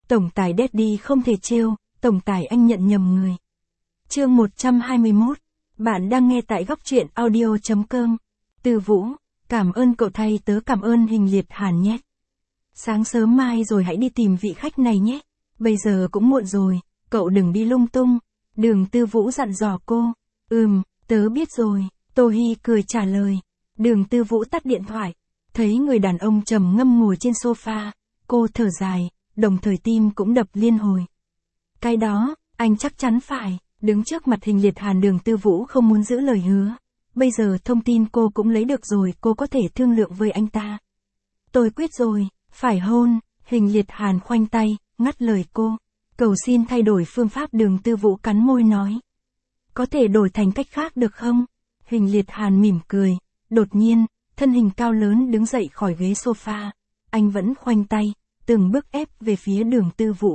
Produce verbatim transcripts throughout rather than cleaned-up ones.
Tổng tài Daddy không thể trêu, tổng tài anh nhận nhầm người. Chương một trăm hai mươi mốt. Bạn đang nghe tại góc truyện audio chấm com. Từ Vũ, cảm ơn cậu thay tớ cảm ơn Hình Liệt Hàn nhé. Sáng sớm mai rồi hãy đi tìm vị khách này nhé. Bây giờ cũng muộn rồi, cậu đừng đi lung tung. Đường Tư Vũ dặn dò cô. Ừm, tớ biết rồi, Tô Hi cười trả lời. Đường Tư Vũ tắt điện thoại. Thấy người đàn ông trầm ngâm ngồi trên sofa, cô thở dài, đồng thời tim cũng đập liên hồi. Cái đó, anh chắc chắn phải, đứng trước mặt Hình Liệt Hàn Đường Tư Vũ không muốn giữ lời hứa. Bây giờ thông tin cô cũng lấy được rồi, cô có thể thương lượng với anh ta. Tôi quyết rồi, phải hôn, Hình Liệt Hàn khoanh tay, ngắt lời cô. Cầu xin thay đổi phương pháp. Đường Tư Vũ cắn môi nói. Có thể đổi thành cách khác được không? Hình Liệt Hàn mỉm cười, đột nhiên, thân hình cao lớn đứng dậy khỏi ghế sofa. Anh vẫn khoanh tay, từng bước ép về phía Đường Tư Vũ.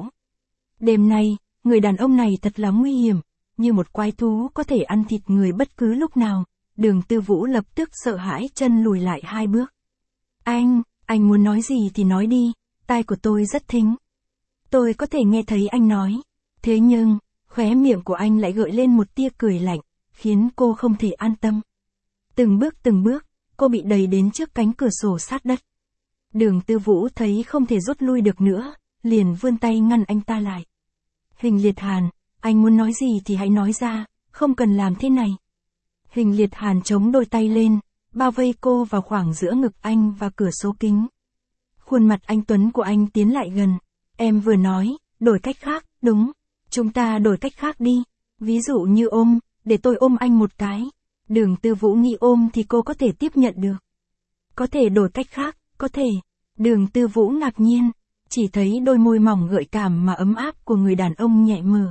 Đêm nay, người đàn ông này thật là nguy hiểm, như một quái thú có thể ăn thịt người bất cứ lúc nào. Đường Tư Vũ lập tức sợ hãi chân lùi lại hai bước. Anh, anh muốn nói gì thì nói đi, tai của tôi rất thính. Tôi có thể nghe thấy anh nói. Thế nhưng, khóe miệng của anh lại gợi lên một tia cười lạnh, khiến cô không thể an tâm. Từng bước từng bước, cô bị đẩy đến trước cánh cửa sổ sát đất. Đường Tư Vũ thấy không thể rút lui được nữa, liền vươn tay ngăn anh ta lại. Hình Liệt Hàn, anh muốn nói gì thì hãy nói ra, không cần làm thế này. Hình Liệt Hàn chống đôi tay lên, bao vây cô vào khoảng giữa ngực anh và cửa sổ kính. Khuôn mặt anh tuấn của anh tiến lại gần. Em vừa nói, đổi cách khác, đúng. Chúng ta đổi cách khác đi. Ví dụ như ôm, để tôi ôm anh một cái. Đường Tư Vũ nghĩ ôm thì cô có thể tiếp nhận được. Có thể đổi cách khác, có thể. Đường Tư Vũ ngạc nhiên, chỉ thấy đôi môi mỏng gợi cảm mà ấm áp của người đàn ông nhẹ mở.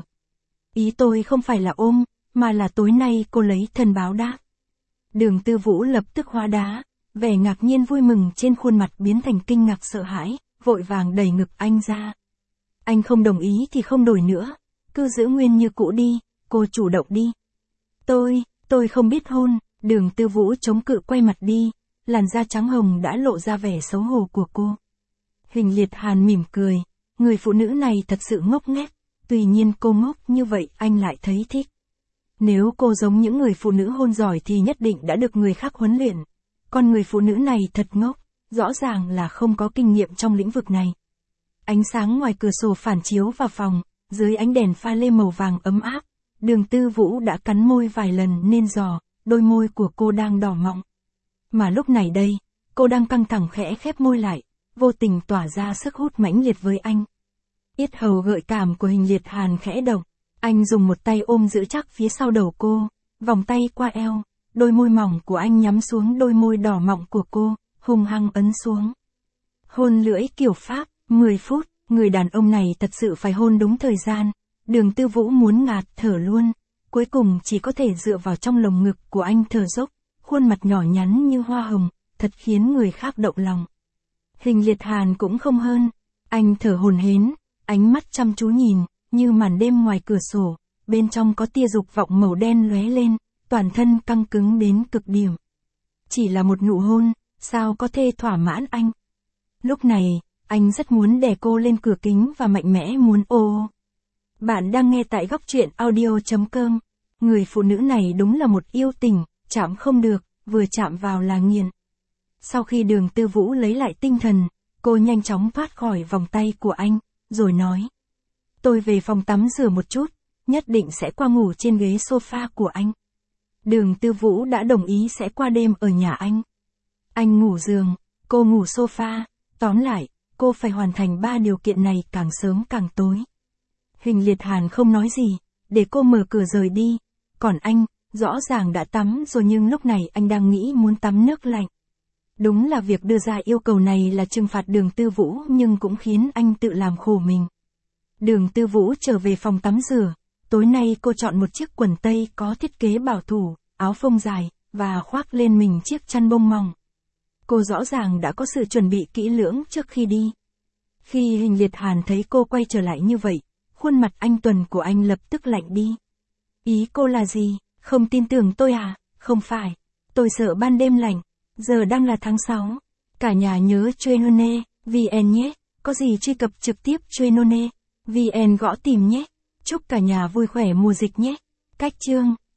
Ý tôi không phải là ôm, mà là tối nay cô lấy thân báo đáp. Đường Tư Vũ lập tức hóa đá, vẻ ngạc nhiên vui mừng trên khuôn mặt biến thành kinh ngạc sợ hãi, vội vàng đẩy ngực anh ra. Anh không đồng ý thì không đổi nữa, cứ giữ nguyên như cũ đi, cô chủ động đi. Tôi, tôi không biết hôn. Đường Tư Vũ chống cự quay mặt đi, làn da trắng hồng đã lộ ra vẻ xấu hổ của cô. Hình Liệt Hàn mỉm cười, người phụ nữ này thật sự ngốc nghếch, tuy nhiên cô ngốc như vậy anh lại thấy thích. Nếu cô giống những người phụ nữ hôn giỏi thì nhất định đã được người khác huấn luyện. Còn người phụ nữ này thật ngốc, rõ ràng là không có kinh nghiệm trong lĩnh vực này. Ánh sáng ngoài cửa sổ phản chiếu vào phòng, dưới ánh đèn pha lê màu vàng ấm áp. Đường Tư Vũ đã cắn môi vài lần nên dò, đôi môi của cô đang đỏ mọng. Mà lúc này đây, cô đang căng thẳng khẽ khép môi lại, vô tình tỏa ra sức hút mãnh liệt với anh. Yết hầu gợi cảm của Hình Liệt Hàn khẽ động, anh dùng một tay ôm giữ chắc phía sau đầu cô, vòng tay qua eo, đôi môi mỏng của anh nhắm xuống đôi môi đỏ mọng của cô, hung hăng ấn xuống. Hôn lưỡi kiểu Pháp, mười phút, người đàn ông này thật sự phải hôn đúng thời gian. Đường Tư Vũ muốn ngạt thở luôn, cuối cùng chỉ có thể dựa vào trong lồng ngực của anh thở dốc, khuôn mặt nhỏ nhắn như hoa hồng, thật khiến người khác động lòng. Hình Liệt Hàn cũng không hơn, anh thở hổn hển, ánh mắt chăm chú nhìn, như màn đêm ngoài cửa sổ, bên trong có tia dục vọng màu đen lóe lên, toàn thân căng cứng đến cực điểm. Chỉ là một nụ hôn, sao có thể thỏa mãn anh? Lúc này, anh rất muốn đè cô lên cửa kính và mạnh mẽ muốn ô. Bạn đang nghe tại góc truyện audio chấm com. Người phụ nữ này đúng là một yêu tình, chạm không được, vừa chạm vào là nghiền. Sau khi Đường Tư Vũ lấy lại tinh thần, cô nhanh chóng thoát khỏi vòng tay của anh, rồi nói. Tôi về phòng tắm rửa một chút, nhất định sẽ qua ngủ trên ghế sofa của anh. Đường Tư Vũ đã đồng ý sẽ qua đêm ở nhà anh. Anh ngủ giường, cô ngủ sofa, tóm lại, cô phải hoàn thành ba điều kiện này càng sớm càng tối. Hình Liệt Hàn không nói gì, để cô mở cửa rời đi. Còn anh, rõ ràng đã tắm rồi nhưng lúc này anh đang nghĩ muốn tắm nước lạnh. Đúng là việc đưa ra yêu cầu này là trừng phạt Đường Tư Vũ nhưng cũng khiến anh tự làm khổ mình. Đường Tư Vũ trở về phòng tắm rửa. Tối nay cô chọn một chiếc quần tây có thiết kế bảo thủ, áo phông dài, và khoác lên mình chiếc chăn bông mỏng. Cô rõ ràng đã có sự chuẩn bị kỹ lưỡng trước khi đi. Khi Hình Liệt Hàn thấy cô quay trở lại như vậy, khuôn mặt anh tuấn của anh lập tức lạnh đi. Ý cô là gì? Không tin tưởng tôi à? Không phải. Tôi sợ ban đêm lạnh. Giờ đang là tháng sáu. Cả nhà nhớ Chuyên vê en nhé. Có gì truy cập trực tiếp Trainone vê en gõ tìm nhé. Chúc cả nhà vui khỏe mùa dịch nhé. Cách chương